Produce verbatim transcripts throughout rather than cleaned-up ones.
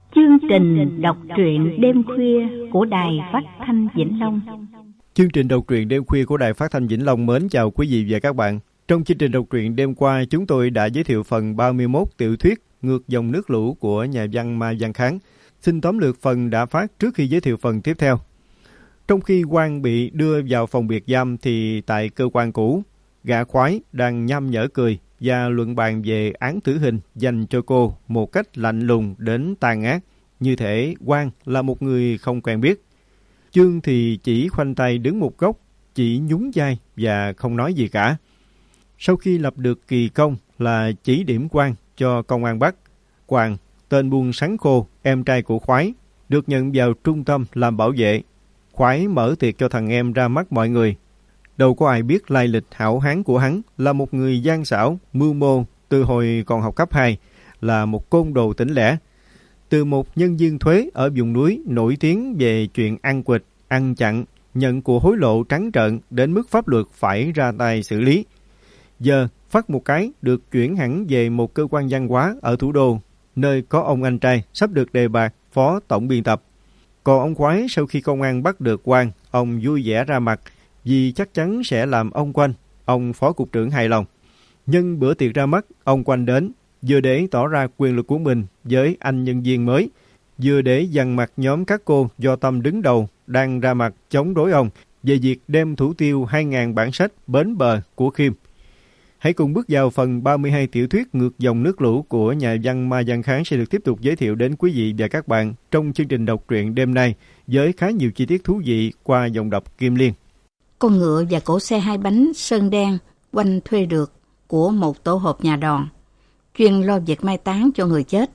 Chương trình đọc truyện đêm khuya của Đài Phát thanh Vĩnh Long. Chương trình đọc truyện đêm khuya của Đài Phát thanh Vĩnh Long mến chào quý vị và các bạn. Trong chương trình đọc truyện đêm qua, chúng tôi đã giới thiệu phần ba mươi mốt tiểu thuyết Ngược dòng nước lũ của nhà văn Mai Văn Kháng. Xin tóm lược phần đã phát trước khi giới thiệu phần tiếp theo. Trong khi Quang bị đưa vào phòng biệt giam thì tại cơ quan cũ, gã khoái đang nhăm nhở cười và luận bàn về án tử hình dành cho cô một cách lạnh lùng đến tàn ác, như thể Quang là một người không quen biết. Chương thì chỉ khoanh tay đứng một góc, chỉ nhún vai và không nói gì cả. Sau khi lập được kỳ công là chỉ điểm Quang cho công an bắt, Quang, tên buôn sắn khô, em trai của Khoái, được nhận vào trung tâm làm bảo vệ. Khoái mở tiệc cho thằng em ra mắt mọi người. Đâu có ai biết lai lịch hảo hán của hắn là một người gian xảo, mưu mô từ hồi còn học cấp hai, là một côn đồ tỉnh lẻ. Từ một nhân viên thuế ở vùng núi nổi tiếng về chuyện ăn quỵt, ăn chặn, nhận của hối lộ trắng trợn đến mức pháp luật phải ra tay xử lý. Giờ phát một cái được chuyển hẳn về một cơ quan văn hóa ở thủ đô, nơi có ông anh trai sắp được đề bạt phó tổng biên tập. Còn ông Khoái sau khi công an bắt được Quang, ông vui vẻ ra mặt vì chắc chắn sẽ làm ông Quanh, ông phó cục trưởng hài lòng. Nhân bữa tiệc ra mắt, ông Quanh đến, vừa để tỏ ra quyền lực của mình với anh nhân viên mới, vừa để dằn mặt nhóm các cô do Tâm đứng đầu đang ra mặt chống đối ông về việc đem thủ tiêu hai nghìn bản sách Bến Bờ của Khiêm. Hãy cùng bước vào phần ba mươi hai tiểu thuyết Ngược dòng nước lũ của nhà văn Mai Văn Kháng sẽ được tiếp tục giới thiệu đến quý vị và các bạn trong chương trình đọc truyện đêm nay với khá nhiều chi tiết thú vị qua giọng đọc Kim Liên. Con ngựa và cỗ xe hai bánh sơn đen Quanh thuê được của một tổ hợp nhà đòn, chuyên lo việc mai táng cho người chết.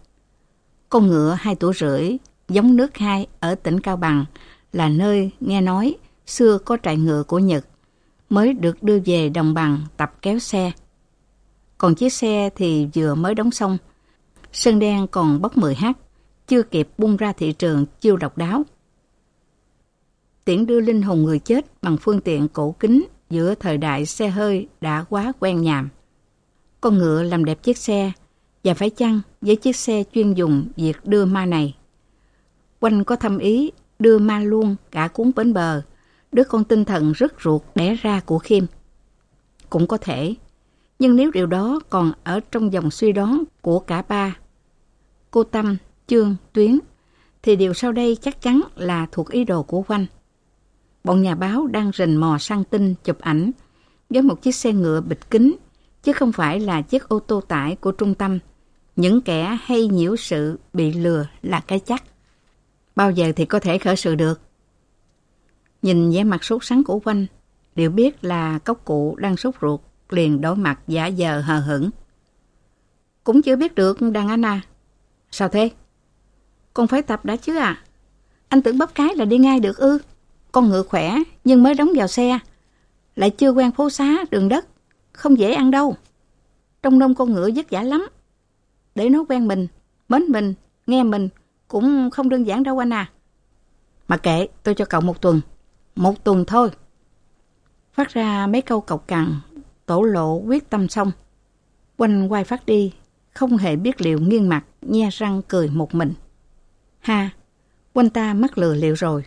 Con ngựa hai tuổi rưỡi, giống nước hai ở tỉnh Cao Bằng, là nơi nghe nói xưa có trại ngựa của Nhật, mới được đưa về đồng bằng tập kéo xe. Còn chiếc xe thì vừa mới đóng xong, sơn đen còn bốc mười hát, chưa kịp bung ra thị trường chiêu độc đáo. Tiễn đưa linh hồn người chết bằng phương tiện cổ kính giữa thời đại xe hơi đã quá quen nhàm. Con ngựa làm đẹp chiếc xe, và phải chăng với chiếc xe chuyên dùng việc đưa ma này. Quanh có thâm ý đưa ma luôn cả cuốn Bến Bờ, đứa con tinh thần rất ruột đẻ ra của Khiêm. Cũng có thể, nhưng nếu điều đó còn ở trong dòng suy đoán của cả ba, cô Tâm, Chương, Tuyến, thì điều sau đây chắc chắn là thuộc ý đồ của Quanh. Bọn nhà báo đang rình mò săn tin chụp ảnh với một chiếc xe ngựa bịt kính, chứ không phải là chiếc ô tô tải của trung tâm. Những kẻ hay nhiễu sự bị lừa là cái chắc. Bao giờ thì có thể khởi sự được? Nhìn vẻ mặt sốt sắng của Quanh, đều biết là cốc cụ đang sốt ruột, liền đổi mặt giả vờ hờ hững. Cũng chưa biết được đàn anh à. Sao thế? Con phải tập đã chứ à? Anh tưởng bóp cái là đi ngay được ư? Con ngựa khỏe nhưng mới đóng vào xe, lại chưa quen phố xá đường đất, không dễ ăn đâu. Trong nông con ngựa vất vả lắm. Để nó quen mình, mến mình, nghe mình cũng không đơn giản đâu anh à. Mà kệ, tôi cho cậu một tuần. Một tuần thôi. Phát ra mấy câu cộc cằn, tổ lộ quyết tâm xong. Quanh quay phát đi, không hề biết Liệu nghiêng mặt, nhe răng cười một mình. Ha, Quanh ta mắc lừa Liệu rồi.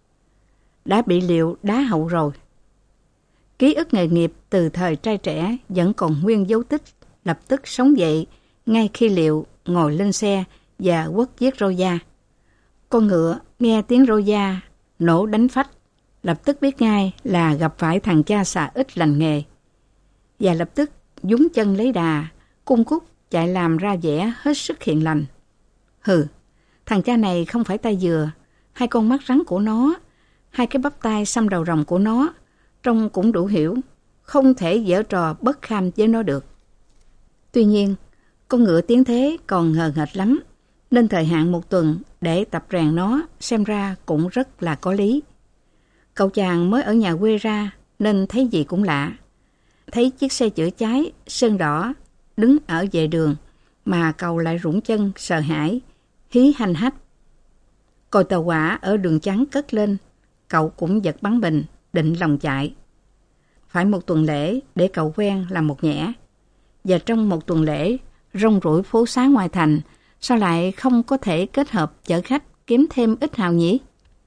Đã bị Liệu đá hậu rồi. Ký ức nghề nghiệp từ thời trai trẻ vẫn còn nguyên dấu tích, lập tức sống dậy ngay khi Liệu ngồi lên xe và quất chiếc Roya. Con ngựa nghe tiếng Roya nổ đánh phách, lập tức biết ngay là gặp phải thằng cha xà ít lành nghề, và lập tức dúng chân lấy đà, cung cúc chạy làm ra vẻ hết sức hiền lành. Hừ, thằng cha này không phải tay dừa, hai con mắt rắn của nó, hai cái bắp tay xăm đầu rồng của nó, trông cũng đủ hiểu, không thể giở trò bất kham với nó được. Tuy nhiên, con ngựa tiến thế còn ngờ nghệch lắm, nên thời hạn một tuần để tập rèn nó xem ra cũng rất là có lý. Cậu chàng mới ở nhà quê ra nên thấy gì cũng lạ. Thấy chiếc xe chữa cháy sơn đỏ đứng ở vệ đường mà cậu lại rủng chân sợ hãi, hí hành hách. Còi tàu hỏa ở đường trắng cất lên, cậu cũng giật bắn bình, định lòng chạy. Phải một tuần lễ để cậu quen làm một nhẽ. Và trong một tuần lễ rong ruổi phố xá ngoài thành Sao lại không có thể kết hợp chở khách kiếm thêm ít hào nhỉ?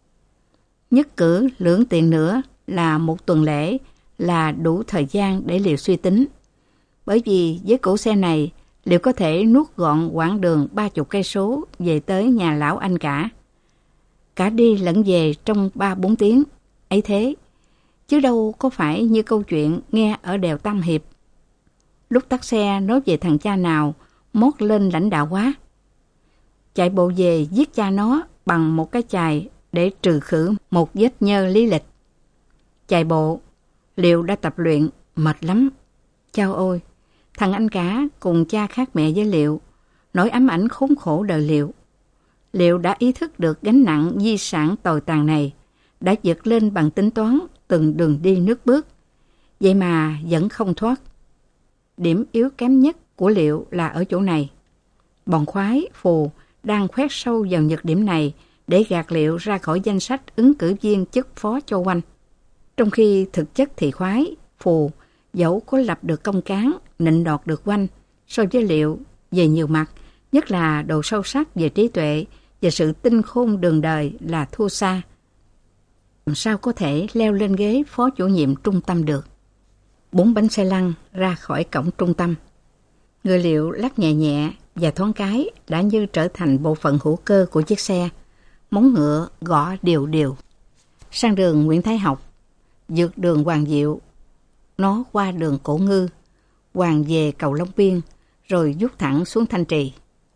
Nhất cử lưỡng tiện nữa là một tuần lễ là đủ thời gian để Liệu suy tính. Bởi vì với cỗ xe này, Liệu có thể nuốt gọn quãng đường ba chục cây số về tới nhà lão anh cả. Cả đi lẫn về trong ba bốn tiếng, ấy thế. Chứ đâu có phải như câu chuyện nghe ở đèo Tam Hiệp. Lúc tắt xe nói về thằng cha nào, mót lên lãnh đạo quá. Chạy bộ về giết cha nó bằng một cái chài để trừ khử một vết nhơ lý lịch. Chạy bộ, Liệu đã tập luyện, mệt lắm. Chao ôi, thằng anh cả cùng cha khác mẹ với Liệu, nỗi ám ảnh khốn khổ đời Liệu. Liệu đã ý thức được gánh nặng di sản tồi tàn này, đã vượt lên bằng tính toán từng đường đi nước bước. Vậy mà vẫn không thoát. Điểm yếu kém nhất của Liệu là ở chỗ này. Bọn khoái, phù đang khoét sâu vào nhược điểm này để gạt Liệu ra khỏi danh sách ứng cử viên chức phó cho Oanh. Trong khi thực chất thì khoái, phù dẫu có lập được công cán, nịnh đọt được Oanh, so với Liệu về nhiều mặt, nhất là độ sâu sắc về trí tuệ và sự tinh khôn đường đời là thua xa. Làm sao có thể leo lên ghế phó chủ nhiệm trung tâm được? Bốn bánh xe lăn ra khỏi cổng trung tâm. Người Liệu lắc nhẹ nhẹ và thoáng cái đã như trở thành bộ phận hữu cơ của chiếc xe. Móng ngựa gõ đều đều. Sang đường Nguyễn Thái Học, vượt đường Hoàng Diệu, nó qua đường Cổ Ngư, hoàng về cầu Long Biên, rồi rút thẳng xuống Thanh Trì.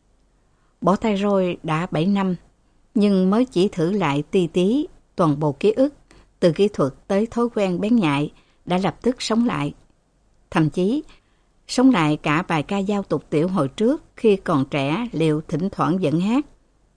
Bỏ tay rồi đã bảy năm, nhưng mới chỉ thử lại ti tí toàn bộ ký ức, từ kỹ thuật tới thói quen bén nhạy, đã lập tức sống lại. Thậm chí, sống lại cả bài ca dao tục tiểu hồi trước khi còn trẻ Liệu thỉnh thoảng dẫn hát.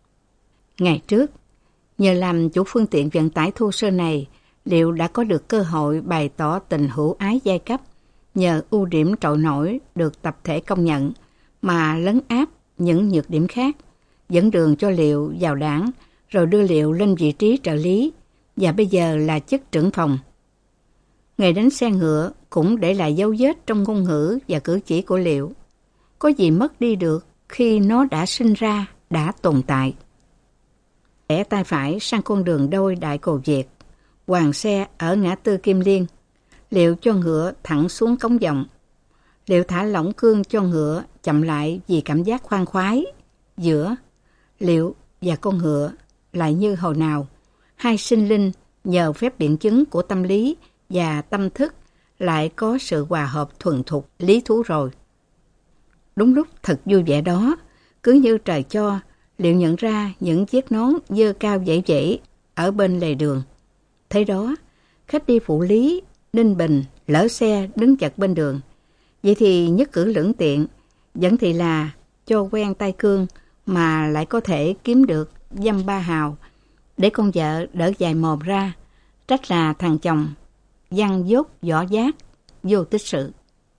Ngày trước, nhờ làm chủ phương tiện vận tải thô sơ này, Liệu đã có được cơ hội bày tỏ tình hữu ái giai cấp, nhờ ưu điểm trội nổi được tập thể công nhận, mà lấn áp những nhược điểm khác, dẫn đường cho Liệu vào đảng, rồi đưa Liệu lên vị trí trợ lý, và bây giờ là chức trưởng phòng. Nghề đánh xe ngựa cũng để lại dấu vết trong ngôn ngữ và cử chỉ của Liệu. Có gì mất đi được khi nó đã sinh ra, đã tồn tại. Rẽ tay phải sang con đường đôi Đại Cồ Việt, hoàng xe ở ngã tư Kim Liên. Liệu cho ngựa thẳng xuống cống vòng. Liệu thả lỏng cương cho ngựa chậm lại vì cảm giác khoan khoái. Giữa Liệu và con ngựa lại như hồi nào, hai sinh linh nhờ phép biện chứng của tâm lý và tâm thức lại có sự hòa hợp thuần thục lý thú rồi. Đúng lúc thật vui vẻ đó, cứ như trời cho, Liệu nhận ra những chiếc nón dơ cao dãy dãy ở bên lề đường. Thế đó, khách đi Phụ Lý, Ninh Bình lỡ xe đứng chật bên đường. Vậy thì nhất cử lưỡng tiện, vẫn thì là cho quen tay cương mà lại có thể kiếm được dăm ba hào để con vợ đỡ dài mồm ra, trách là thằng chồng văn dốt võ giác, vô tích sự.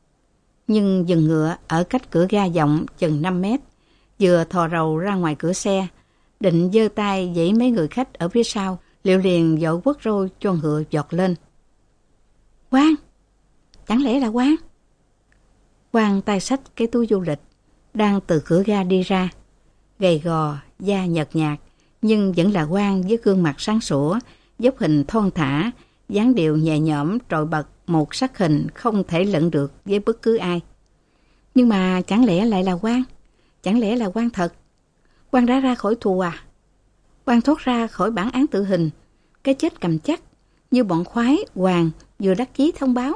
Nhưng dừng ngựa ở cách cửa ga vọng chừng năm mét, vừa thò rầu ra ngoài cửa xe, định giơ tay giãy mấy người khách ở phía sau, Liệu liền vội quất roi cho ngựa giọt lên. Quang! Chẳng lẽ là Quang? Quang tay xách cái túi du lịch, đang từ cửa ga đi ra. Gầy gò, da nhợt nhạt, nhưng vẫn là Quang với gương mặt sáng sủa, dốc hình thon thả, dáng điệu nhẹ nhõm trội bật một sắc hình không thể lẫn được với bất cứ ai. Nhưng mà chẳng lẽ lại là Quang? Chẳng lẽ là Quang thật? Quang đã ra khỏi tù à? Quang thoát ra khỏi bản án tử hình, cái chết cầm chắc, như bọn khoái Hoàng vừa đắc chí thông báo.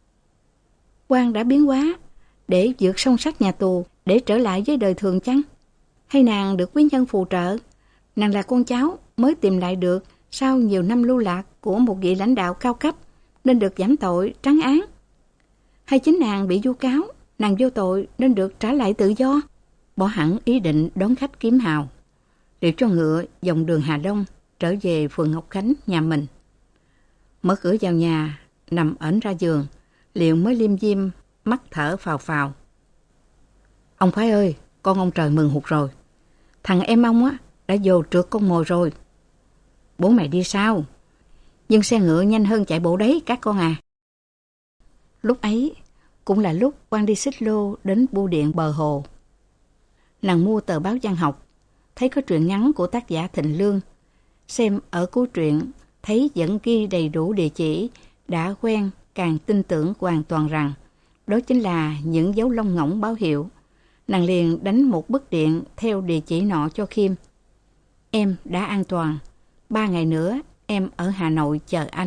Quang đã biến hóa để vượt song sắt nhà tù, để trở lại với đời thường chăng? Hay nàng được quý nhân phù trợ? Nàng là con cháu mới tìm lại được sau nhiều năm lưu lạc của một vị lãnh đạo cao cấp, nên được giảm tội trắng án? Hay chính nàng bị vu cáo, nàng vô tội nên được trả lại tự do? Bỏ hẳn ý định đón khách kiếm hào, Liệu cho ngựa dòng đường Hà Đông trở về phường Ngọc Khánh nhà mình. Mở cửa vào nhà, nằm ẩn ra giường, Liệu mới liêm diêm mắt thở phào phào. Ông Khoái ơi, con ông trời mừng hụt rồi. Thằng em ông á đã dồ trượt con mồi rồi. Bố mẹ đi sao? Nhưng xe ngựa nhanh hơn chạy bộ đấy các con à. Lúc ấy cũng là lúc Quang đi xích lô đến bưu điện bờ hồ. Nàng mua tờ báo văn học, thấy có truyện ngắn của tác giả Thịnh Lương. Xem ở cuối truyện, thấy vẫn ghi đầy đủ địa chỉ, đã quen càng tin tưởng hoàn toàn rằng đó chính là những dấu lông ngỗng báo hiệu. Nàng liền đánh một bức điện theo địa chỉ nọ cho Khiêm. Em đã an toàn, ba ngày nữa em ở Hà Nội chờ anh.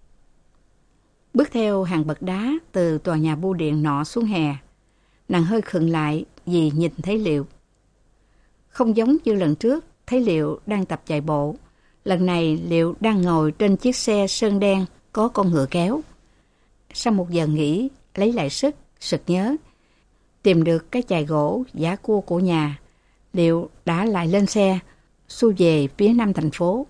Bước theo hàng bậc đá từ tòa nhà bưu điện nọ xuống hè, nàng hơi khựng lại vì nhìn thấy Liệu. Không giống như lần trước, thấy Liệu đang tập chạy bộ. Lần này Liệu đang ngồi trên chiếc xe sơn đen có con ngựa kéo. Sau một giờ nghỉ, lấy lại sức, sực nhớ. Tìm được cái chài gỗ giả cua của nhà, Liệu đã lại lên xe, xuôi về phía nam thành phố.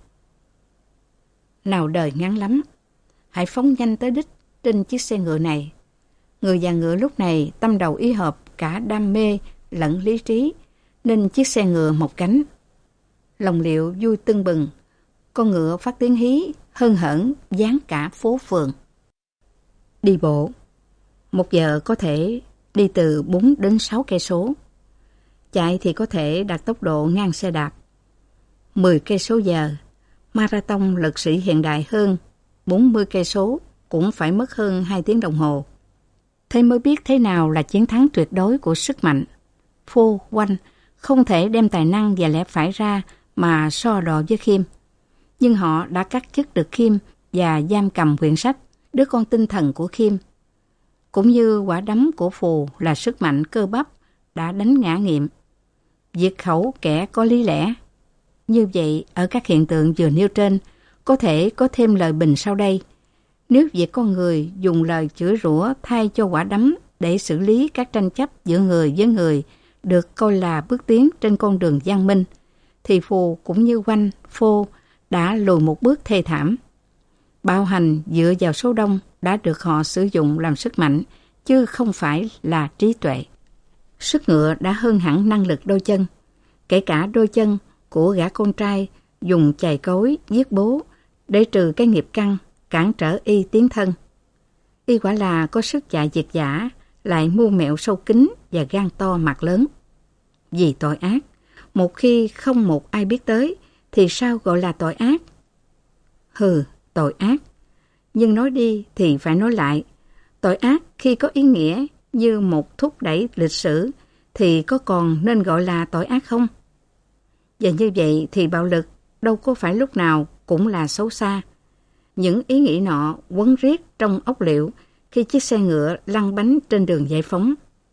Nào đời ngắn lắm, hãy phóng nhanh tới đích trên chiếc xe ngựa này. Người và ngựa lúc này tâm đầu ý hợp cả đam mê lẫn lý trí, nên chiếc xe ngựa một cánh. Lòng Liệu vui tưng bừng, con ngựa phát tiếng hí, hân hởn dán cả phố phường. Đi bộ, một giờ có thể đi từ bốn đến sáu cây số. Chạy thì có thể đạt tốc độ ngang xe đạp. mười cây số giờ, marathon lực sĩ hiện đại hơn, bốn mươi cây số cũng phải mất hơn hai tiếng đồng hồ. Thế mới biết thế nào là chiến thắng tuyệt đối của sức mạnh. Phô, Oanh không thể đem tài năng và lẽ phải ra mà so đo với Khiêm. Nhưng họ đã cắt chức được Khiêm và giam cầm quyển sách, đứa con tinh thần của Khiêm. Cũng như quả đấm của Phù là sức mạnh cơ bắp đã đánh ngã nghiệm. Diệt khẩu kẻ có lý lẽ. Như vậy, ở các hiện tượng vừa nêu trên, có thể có thêm lời bình sau đây. Nếu việc con người dùng lời chửi rủa thay cho quả đấm để xử lý các tranh chấp giữa người với người được coi là bước tiến trên con đường văn minh, thì Phù cũng như Oanh, Phô đã lùi một bước thê thảm. Bạo hành dựa vào số đông đã được họ sử dụng làm sức mạnh, chứ không phải là trí tuệ. Sức ngựa đã hơn hẳn năng lực đôi chân. Kể cả đôi chân của gã con trai dùng chày cối giết bố để trừ cái nghiệp căn, cản trở y tiến thân. Y quả là có sức chạy diệt dã, lại mưu mẹo sâu kín và gan to mặt lớn. Vì tội ác, một khi không một ai biết tới, thì sao gọi là tội ác? Hừ, tội ác. Nhưng nói đi thì phải nói lại. Tội ác khi có ý nghĩa như một thúc đẩy lịch sử, thì có còn nên gọi là tội ác không? Và như vậy thì bạo lực đâu có phải lúc nào cũng là xấu xa. Những ý nghĩ nọ quấn riết trong óc Liệu khi chiếc xe ngựa lăn bánh trên đường Giải Phóng.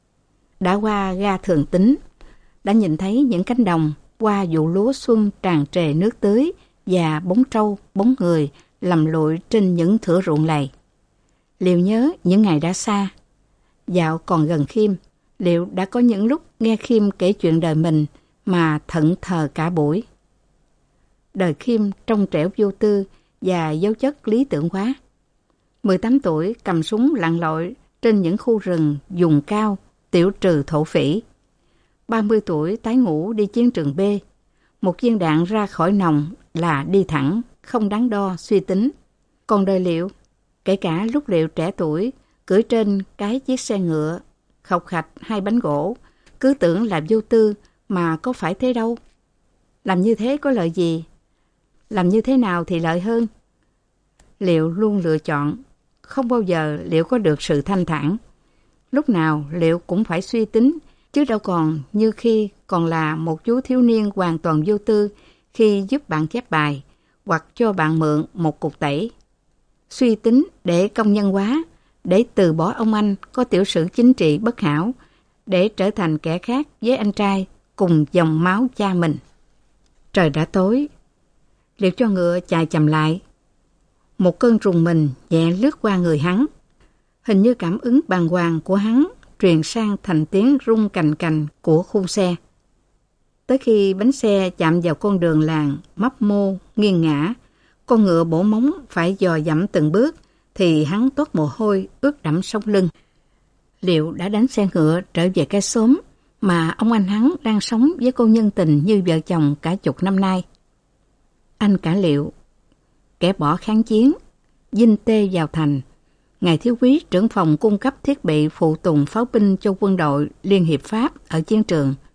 Đã qua ga Thường Tín, đã nhìn thấy những cánh đồng qua vụ lúa xuân tràn trề nước tưới và bóng trâu, bóng người lầm lụi trên những thửa ruộng lầy. Liệu nhớ những ngày đã xa. Dạo còn gần Khiêm, Liệu đã có những lúc nghe Khiêm kể chuyện đời mình mà thẫn thờ cả buổi. Đời Khiêm trong trẻo vô tư và dấu chất lý tưởng quá. mười tám tuổi cầm súng lặn lội trên những khu rừng vùng cao, tiểu trừ thổ phỉ. ba mươi tuổi tái ngũ đi chiến trường B. Một viên đạn ra khỏi nòng là đi thẳng, không đắn đo, suy tính. Còn đời Liệu, kể cả lúc Liệu trẻ tuổi, cưỡi trên cái chiếc xe ngựa, khọc khạch hai bánh gỗ, cứ tưởng là vô tư mà có phải thế đâu. Làm như thế có lợi gì? Làm như thế nào thì lợi hơn? Liệu luôn lựa chọn, không bao giờ Liệu có được sự thanh thản. Lúc nào Liệu cũng phải suy tính, chứ đâu còn như khi còn là một chú thiếu niên hoàn toàn vô tư khi giúp bạn chép bài hoặc cho bạn mượn một cục tẩy. Suy tính để công nhân hóa, để từ bỏ ông anh có tiểu sử chính trị bất hảo, để trở thành kẻ khác với anh trai cùng dòng máu cha mình. Trời đã tối, Liệu cho ngựa chạy chậm lại. Một cơn rùng mình nhẹ lướt qua người hắn. Hình như cảm ứng bàng hoàng của hắn truyền sang thành tiếng rung cành cành của khung xe. Tới khi bánh xe chạm vào con đường làng mấp mô, nghiêng ngã, con ngựa bổ móng phải dò dẫm từng bước, thì hắn toát mồ hôi ướt đẫm sống lưng. Liệu đã đánh xe ngựa trở về cái xóm mà ông anh hắn đang sống với cô nhân tình như vợ chồng cả chục năm nay. Anh cả Liệu, kẻ bỏ kháng chiến, dinh tê vào thành, ngài thiếu úy trưởng phòng cung cấp thiết bị phụ tùng pháo binh cho quân đội Liên hiệp Pháp ở chiến trường,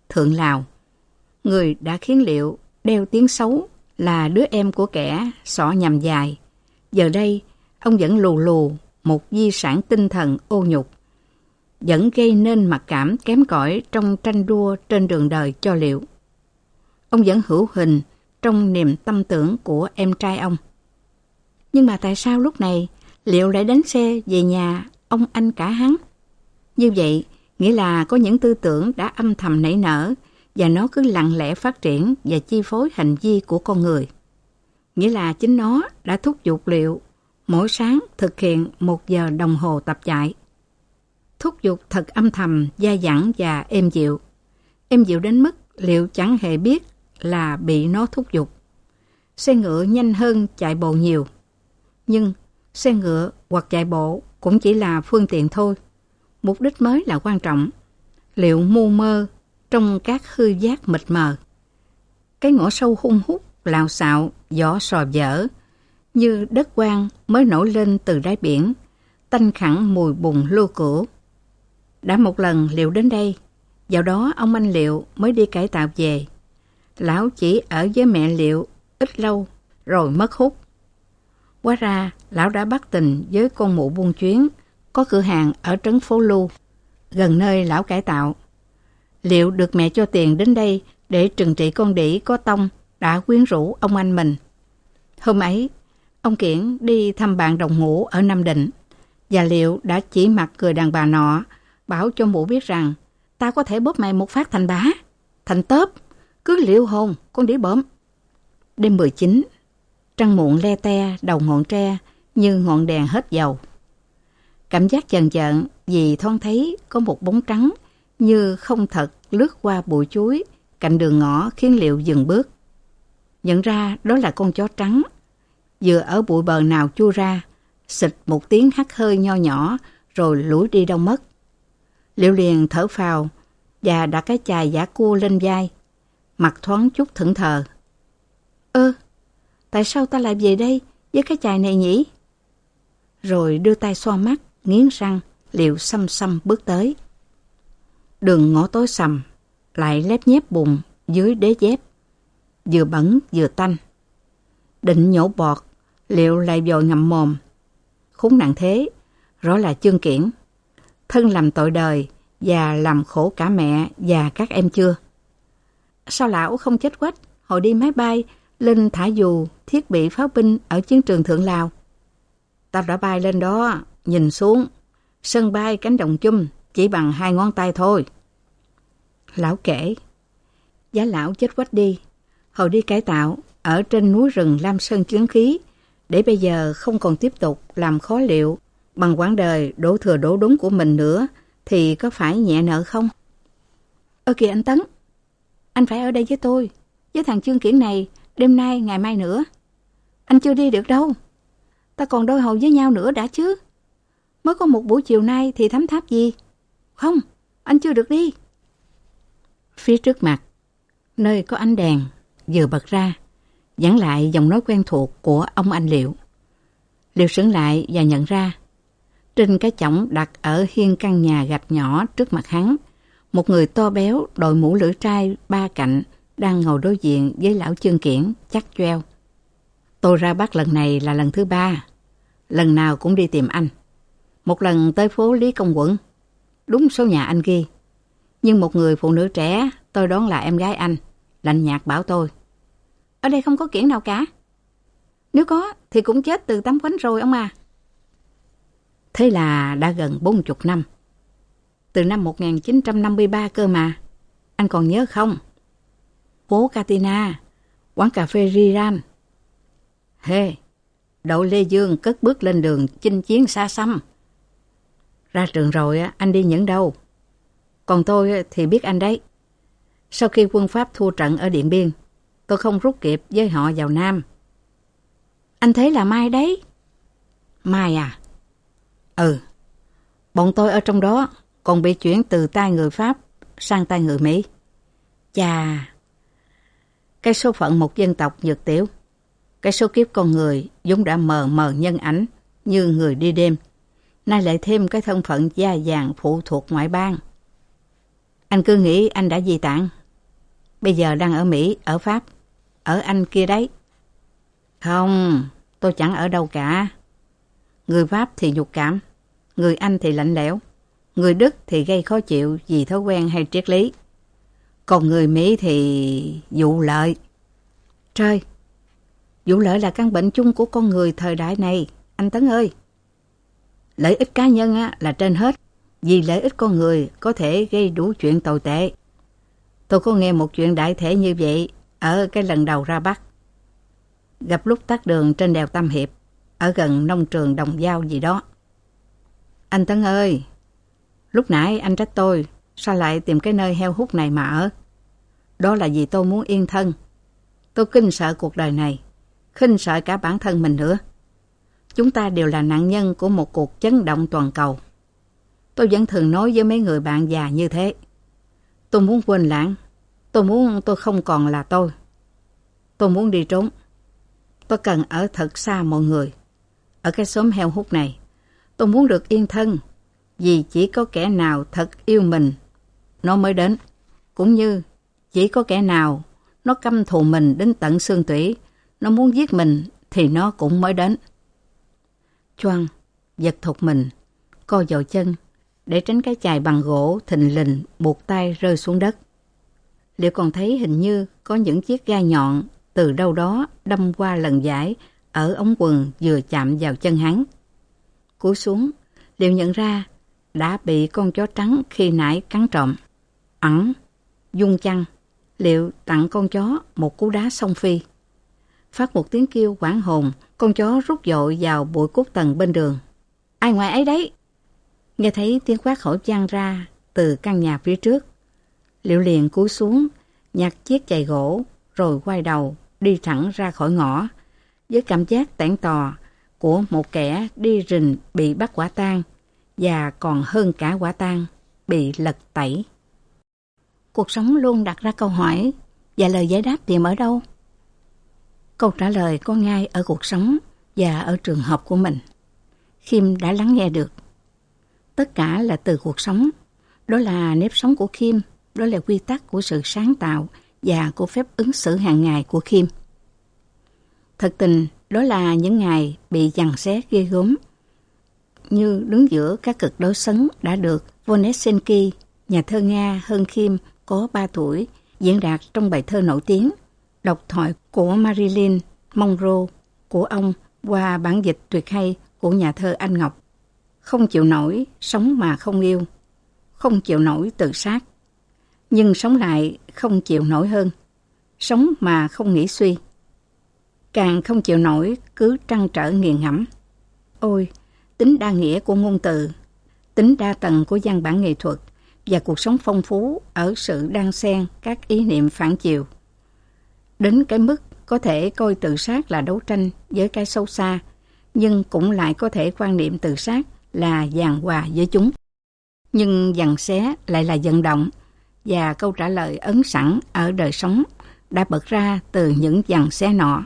Thượng Lào. Người đã khiến Liệu đeo tiếng xấu là đứa em của kẻ xỏ nhằm dài. Giờ đây, ông vẫn lù lù một di sản tinh thần ô nhục, vẫn gây nên mặc cảm kém cỏi trong tranh đua trên đường đời cho Liệu. Ông vẫn hữu hình trong niềm tâm tưởng của em trai ông. Nhưng mà tại sao lúc này Liệu lại đánh xe về nhà ông anh cả hắn? Như vậy, nghĩa là có những tư tưởng đã âm thầm nảy nở và nó cứ lặng lẽ phát triển và chi phối hành vi của con người. Nghĩa là chính nó đã thúc giục Liệu mỗi sáng thực hiện một giờ đồng hồ tập chạy. Thúc giục thật âm thầm, dai dẳng và êm dịu. Êm dịu đến mức Liệu chẳng hề biết là bị nó thúc giục. Xe ngựa nhanh hơn chạy bộ nhiều. Nhưng xe ngựa hoặc chạy bộ cũng chỉ là phương tiện thôi. Mục đích mới là quan trọng. Liệu mù mơ trong các hư giác mịt mờ. Cái ngõ sâu hung hút, lạo xạo, gió sò dở, như đất quang mới nổi lên từ đáy biển, tanh khẳng mùi bùn lưu cữu. Đã một lần Liệu đến đây, vào đó ông anh Liệu mới đi cải tạo về. Lão chỉ ở với mẹ Liệu ít lâu rồi mất hút. Hóa ra lão đã bắt tình với con mụ buôn chuyến có cửa hàng ở trấn Phố Lu, gần nơi lão cải tạo. Liệu được mẹ cho tiền đến đây để trừng trị con đĩ có tông đã quyến rũ ông anh mình. Hôm ấy, ông Kiển đi thăm bạn đồng ngũ ở Nam Định, và Liệu đã chỉ mặt người đàn bà nọ, bảo cho mụ biết rằng tao có thể bóp mày một phát thành bá, thành tớp, cứ liệu hồn con đĩ bợm. Đêm mười chín, trăng muộn le te đầu ngọn tre như ngọn đèn hết dầu. Cảm giác chần chợn vì thoáng thấy có một bóng trắng như không thật lướt qua bụi chuối cạnh đường ngõ khiến Liệu dừng bước. Nhận ra đó là con chó trắng. Vừa ở bụi bờ nào chui ra, xịt một tiếng hắt hơi nho nhỏ rồi lủi đi đâu mất. Liệu liền thở phào và đặt cái chài giả cua lên vai, mặt thoáng chút thẫn thờ. Ơ, tại sao ta lại về đây với cái chài này nhỉ? Rồi đưa tay xoa mắt, nghiến răng, Liệu xăm xăm bước tới. Đường ngõ tối sầm, lại lép nhép bùn dưới đế dép, vừa bẩn vừa tanh. Định nhổ bọt, Liệu lại vội ngậm mồm. Khốn nạn thế, rõ là Chương Kiển, thân làm tội đời và làm khổ cả mẹ và các em chưa. Sao lão không chết quách hồi đi máy bay lên thả dù thiết bị pháo binh ở chiến trường Thượng Lào? Tao đã bay lên đó, nhìn xuống, sân bay cánh đồng chum chỉ bằng hai ngón tay thôi. Lão kể, giá lão chết quách đi, hồi đi cải tạo ở trên núi rừng Lam Sơn Chướng Khí, để bây giờ không còn tiếp tục làm khó Liệu bằng quãng đời đổ thừa đổ đúng của mình nữa, thì có phải nhẹ nợ không? Ơ kìa anh Tấn, anh phải ở đây với tôi, với thằng Chương Kiển này, đêm nay, ngày mai nữa. Anh chưa đi được đâu. Ta còn đôi hồi với nhau nữa đã chứ. Mới có một buổi chiều nay thì thấm tháp gì? Không, anh chưa được đi. Phía trước mặt, nơi có ánh đèn vừa bật ra, dẫn lại giọng nói quen thuộc của ông anh Liệu. Liệu sững lại và nhận ra, trên cái chõng đặt ở hiên căn nhà gạch nhỏ trước mặt hắn, một người to béo đội mũ lưỡi trai ba cạnh đang ngồi đối diện với lão Chương Kiển chắc choeo. Tôi ra Bắc lần này là lần thứ ba, lần nào cũng đi tìm anh. Một lần tới phố Lý Công Quận, đúng số nhà anh ghi. Nhưng một người phụ nữ trẻ, tôi đoán là em gái anh, lạnh nhạt bảo tôi, ở đây không có Kiển nào cả. Nếu có thì cũng chết từ tắm quánh rồi ông à. Thế là đã gần bốn chục năm. Từ năm một nghìn chín trăm năm mươi ba cơ mà. Anh còn nhớ không? Phố Katina, quán cà phê Riran. Hê, đội Lê Dương cất bước lên đường chinh chiến xa xăm. Ra trường rồi anh đi những đâu? Còn tôi thì biết anh đấy. Sau khi quân Pháp thua trận ở Điện Biên, tôi không rút kịp với họ vào Nam. Anh thấy là Mai đấy. Mai à? Ừ, bọn tôi ở trong đó còn bị chuyển từ tay người Pháp sang tay người Mỹ. Chà, cái số phận một dân tộc nhược tiểu, cái số kiếp con người vốn đã mờ mờ nhân ảnh như người đi đêm, nay lại thêm cái thân phận da vàng phụ thuộc ngoại bang. Anh cứ nghĩ anh đã di tản, bây giờ đang ở Mỹ, ở Pháp, ở Anh kia đấy. Không, tôi chẳng ở đâu cả. Người Pháp thì nhục cảm, người Anh thì lạnh lẽo, người Đức thì gây khó chịu vì thói quen hay triết lý. Còn người Mỹ thì vụ lợi. Trời, vụ lợi là căn bệnh chung của con người thời đại này, anh Tấn ơi. Lợi ích cá nhân á, là trên hết, vì lợi ích con người có thể gây đủ chuyện tồi tệ. Tôi có nghe một chuyện đại thể như vậy ở cái lần đầu ra Bắc. Gặp lúc tắt đường trên đèo Tam Hiệp, ở gần nông trường Đồng Giao gì đó. Anh Tấn ơi, lúc nãy anh trách tôi, sao lại tìm cái nơi heo hút này mà ở? Đó là vì tôi muốn yên thân. Tôi kinh sợ cuộc đời này, khinh sợ cả bản thân mình nữa. Chúng ta đều là nạn nhân của một cuộc chấn động toàn cầu. Tôi vẫn thường nói với mấy người bạn già như thế. Tôi muốn quên lãng. Tôi muốn tôi không còn là tôi. Tôi muốn đi trốn. Tôi cần ở thật xa mọi người. Ở cái xóm heo hút này, tôi muốn được yên thân. Vì chỉ có kẻ nào thật yêu mình, nó mới đến. Cũng như chỉ có kẻ nào nó căm thù mình đến tận xương tủy, nó muốn giết mình thì nó cũng mới đến. Choang, giật thụt mình, co vào chân để tránh cái chài bằng gỗ thình lình buộc tay rơi xuống đất. Liệu còn thấy hình như có những chiếc gai nhọn từ đâu đó đâm qua lần dải ở ống quần vừa chạm vào chân hắn. Cúi xuống, Liệu nhận ra đã bị con chó trắng khi nãy cắn trộm. Ẵn, dung chăng, Liệu tặng con chó một cú đá song phi. Phát một tiếng kêu hoảng hồn, con chó rút dội vào bụi cốt tầng bên đường. Ai ngoài ấy đấy? Nghe thấy tiếng quát hỏi vang ra từ căn nhà phía trước. Liệu liền cúi xuống, nhặt chiếc chày gỗ, rồi quay đầu, đi thẳng ra khỏi ngõ, với cảm giác tẻn tò của một kẻ đi rình bị bắt quả tang, và còn hơn cả quả tang, bị lật tẩy. Cuộc sống luôn đặt ra câu hỏi, và lời giải đáp tìm ở đâu? Câu trả lời có ngay ở cuộc sống và ở trường hợp của mình. Khiêm đã lắng nghe được. Tất cả là từ cuộc sống. Đó là nếp sống của Khiêm, đó là quy tắc của sự sáng tạo và của phép ứng xử hàng ngày của Khiêm. Thật tình, đó là những ngày bị giằng xé ghê gớm, như đứng giữa các cực đối xứng đã được Vonesensky, nhà thơ Nga hơn Khiêm có ba tuổi, diễn đạt trong bài thơ nổi tiếng, độc thoại của Marilyn Monroe của ông qua bản dịch tuyệt hay của nhà thơ Anh Ngọc. Không chịu nổi, sống mà không yêu. Không chịu nổi tự sát. Nhưng sống lại không chịu nổi hơn. Sống mà không nghĩ suy. Càng không chịu nổi, cứ trăn trở nghiền ngẫm. Ôi, tính đa nghĩa của ngôn từ, tính đa tầng của văn bản nghệ thuật và cuộc sống phong phú ở sự đan xen các ý niệm phản chiều. Đến cái mức có thể coi tự sát là đấu tranh với cái sâu xa, nhưng cũng lại có thể quan niệm tự sát là giằng hòa với chúng. Nhưng giằng xé lại là vận động, và câu trả lời ấn sẵn ở đời sống đã bật ra từ những giằng xé nọ.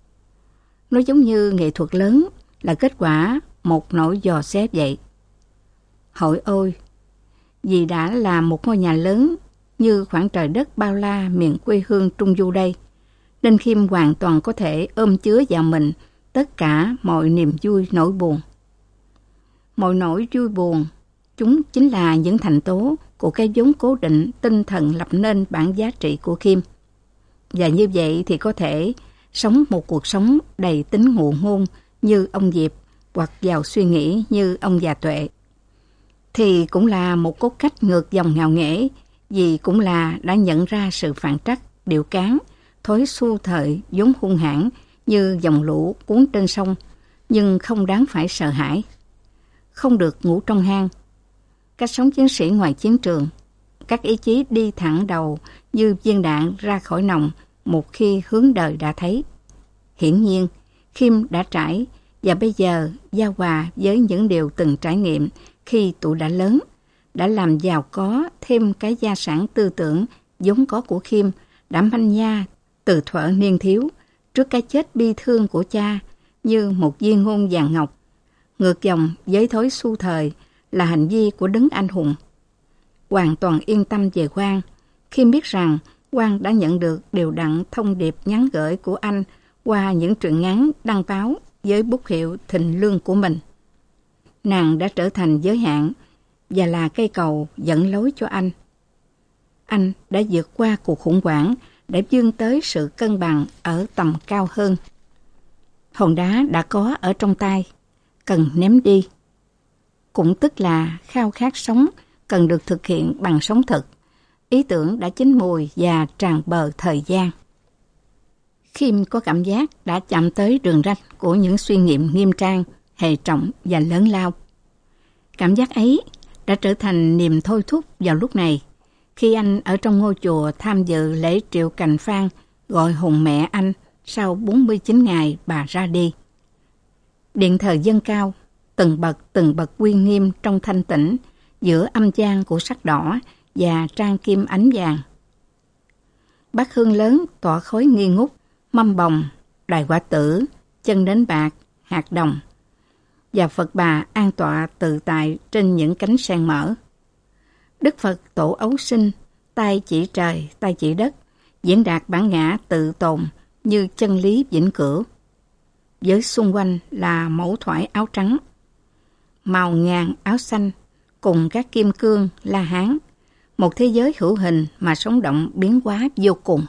Nó giống như nghệ thuật lớn là kết quả một nỗi dò xé vậy. Hỏi ôi, vì đã là một ngôi nhà lớn như khoảng trời đất bao la miền quê hương Trung Du đây, nên Khiêm hoàn toàn có thể ôm chứa vào mình tất cả mọi niềm vui nỗi buồn. Mọi nỗi vui buồn, chúng chính là những thành tố của cái vốn cố định tinh thần lập nên bản giá trị của Khiêm. Và như vậy thì có thể sống một cuộc sống đầy tính ngụ ngôn như ông Diệp, hoặc giàu suy nghĩ như ông già Tuệ. Thì cũng là một cốt cách ngược dòng ngạo nghễ, vì cũng là đã nhận ra sự phản trắc, điệu cán, thói xu thời vốn hung hãn như dòng lũ cuốn trên sông, nhưng không đáng phải sợ hãi. Không được ngủ trong hang. Cách sống chiến sĩ ngoài chiến trường, các ý chí đi thẳng đầu như viên đạn ra khỏi nòng một khi hướng đời đã thấy. Hiển nhiên, Khiêm đã trải và bây giờ giao hòa với những điều từng trải nghiệm khi tuổi đã lớn, đã làm giàu có thêm cái gia sản tư tưởng vốn có của Khiêm đã manh nha từ thuở niên thiếu trước cái chết bi thương của cha như một viên ngôn vàng ngọc. Ngược dòng với thói xu thời là hành vi của đấng anh hùng. Hoàn toàn yên tâm về quan, Khiêm biết rằng Quang đã nhận được đều đặn thông điệp nhắn gửi của anh qua những truyện ngắn đăng báo với bút hiệu Thịnh Lương của mình. Nàng đã trở thành giới hạn và là cây cầu dẫn lối cho anh. Anh đã vượt qua cuộc khủng hoảng để vươn tới sự cân bằng ở tầm cao hơn. Hòn đá đã có ở trong tay, cần ném đi. Cũng tức là khao khát sống cần được thực hiện bằng sống thực. Ý tưởng đã chín mùi và tràn bờ thời gian. Khiêm có cảm giác đã chạm tới đường ranh của những suy nghiệm nghiêm trang, hệ trọng và lớn lao. Cảm giác ấy đã trở thành niềm thôi thúc vào lúc này, khi anh ở trong ngôi chùa tham dự lễ triệu cành phan gọi hồn mẹ anh sau bốn mươi chín ngày bà ra đi. Điện thờ dâng cao, từng bậc từng bậc uy nghiêm trong thanh tĩnh giữa âm gian của sắc đỏ và trang kim ánh vàng. Bát hương lớn tỏa khói nghi ngút, mâm bồng, đài quả tử, chân nến bạc, hạt đồng, và Phật bà an tọa tự tại trên những cánh sen mở. Đức Phật tổ ấu sinh, tay chỉ trời, tay chỉ đất, diễn đạt bản ngã tự tồn như chân lý vĩnh cửu. Với xung quanh là mẫu thoại áo trắng, màu ngàn áo xanh, cùng các kim cương La Hán, một thế giới hữu hình mà sống động biến hóa vô cùng.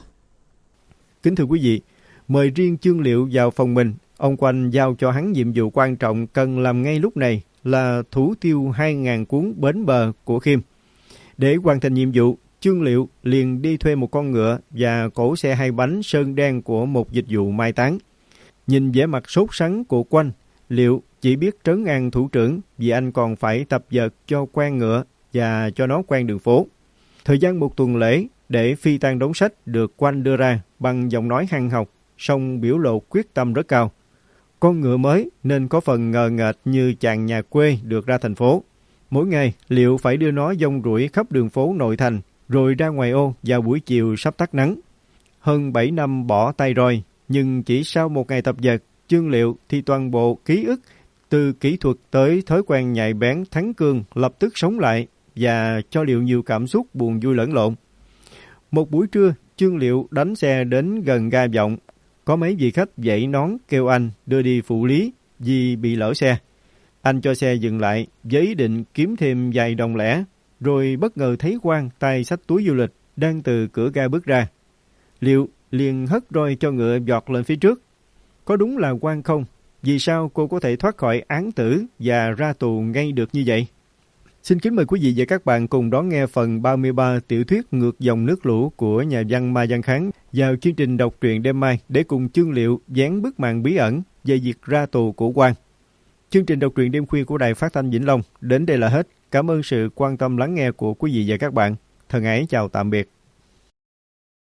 Kính thưa quý vị, mời riêng Chương Liệu vào phòng mình. Ông Quanh giao cho hắn nhiệm vụ quan trọng cần làm ngay lúc này là thủ tiêu hai nghìn cuốn Bến Bờ của Khiêm. Để hoàn thành nhiệm vụ, Chương Liệu liền đi thuê một con ngựa và cỗ xe hai bánh sơn đen của một dịch vụ mai táng. Nhìn vẻ mặt sốt sắng của Quanh, Liệu chỉ biết trấn an thủ trưởng vì anh còn phải tập dượt cho quen ngựa và cho nó quen đường phố. Thời gian một tuần lễ để phi tang đống sách được Quanh đưa ra bằng giọng nói hăng học, song biểu lộ quyết tâm rất cao. Con ngựa mới nên có phần ngờ nghệch như chàng nhà quê được ra thành phố. Mỗi ngày, Liệu phải đưa nó dông rủi khắp đường phố nội thành, rồi ra ngoài ô vào buổi chiều sắp tắt nắng. Hơn bảy năm bỏ tay roi, nhưng chỉ sau một ngày tập dượt, Chương Liệu thì toàn bộ ký ức, từ kỹ thuật tới thói quen nhạy bén thắng cương lập tức sống lại và cho Liệu nhiều cảm xúc buồn vui lẫn lộn. Một buổi trưa, Chương Liệu đánh xe đến gần ga Vọng. Có mấy vị khách dãy nón kêu anh đưa đi phụ lý vì bị lỡ xe. Anh cho xe dừng lại với ý định kiếm thêm vài đồng lẻ, rồi bất ngờ thấy Quang tay xách túi du lịch đang từ cửa ga bước ra. Liệu liền hất roi cho ngựa giọt lên phía trước. Có đúng là Quang không? Vì sao cô có thể thoát khỏi án tử và ra tù ngay được như vậy? Xin kính mời quý vị và các bạn cùng đón nghe phần ba mươi ba tiểu thuyết Ngược dòng nước lũ của nhà văn Mai Văn Kháng vào chương trình đọc truyện đêm mai để cùng Chương Liệu dán bức màn bí ẩn về việc ra tù của Quang. Chương trình đọc truyện đêm khuya của Đài Phát thanh Vĩnh Long đến đây là hết. Cảm ơn sự quan tâm lắng nghe của quý vị và các bạn. Thân ái chào tạm biệt.